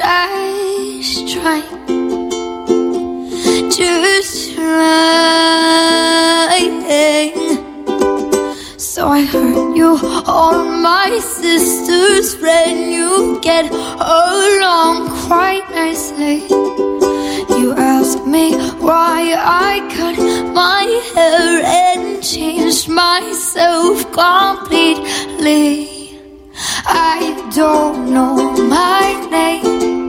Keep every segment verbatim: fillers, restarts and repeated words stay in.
just trying, just trying. So I heard you on my sister's friend. You get along quite nicely. You asked me why I cut my hair and changed myself completely. I don't know my name,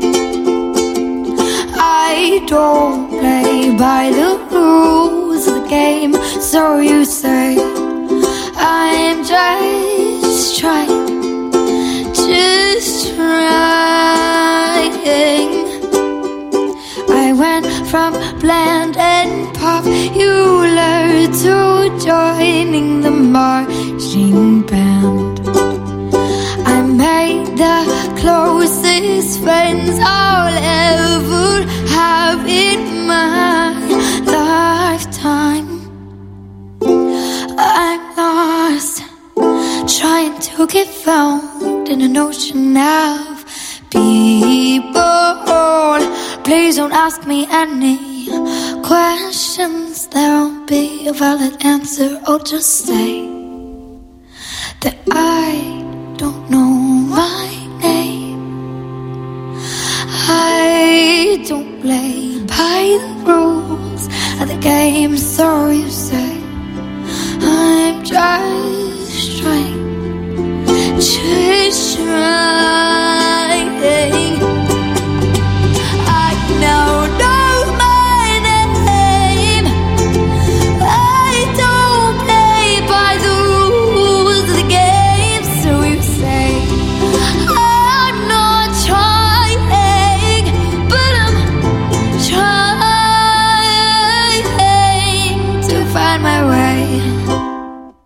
I don't play by the rules of the game. So you say I'm just trying, just trying. I went from bland and popular to joining the marching band. I made the closest friends I'll ever have in my lifetime. I'm lost, trying to get found in an ocean of people. Please don't ask me any questions. There won't be a valid answer. I'll just say that I don't know my name. I don't play by the rules of the game. So you say I'm just trying, just trying.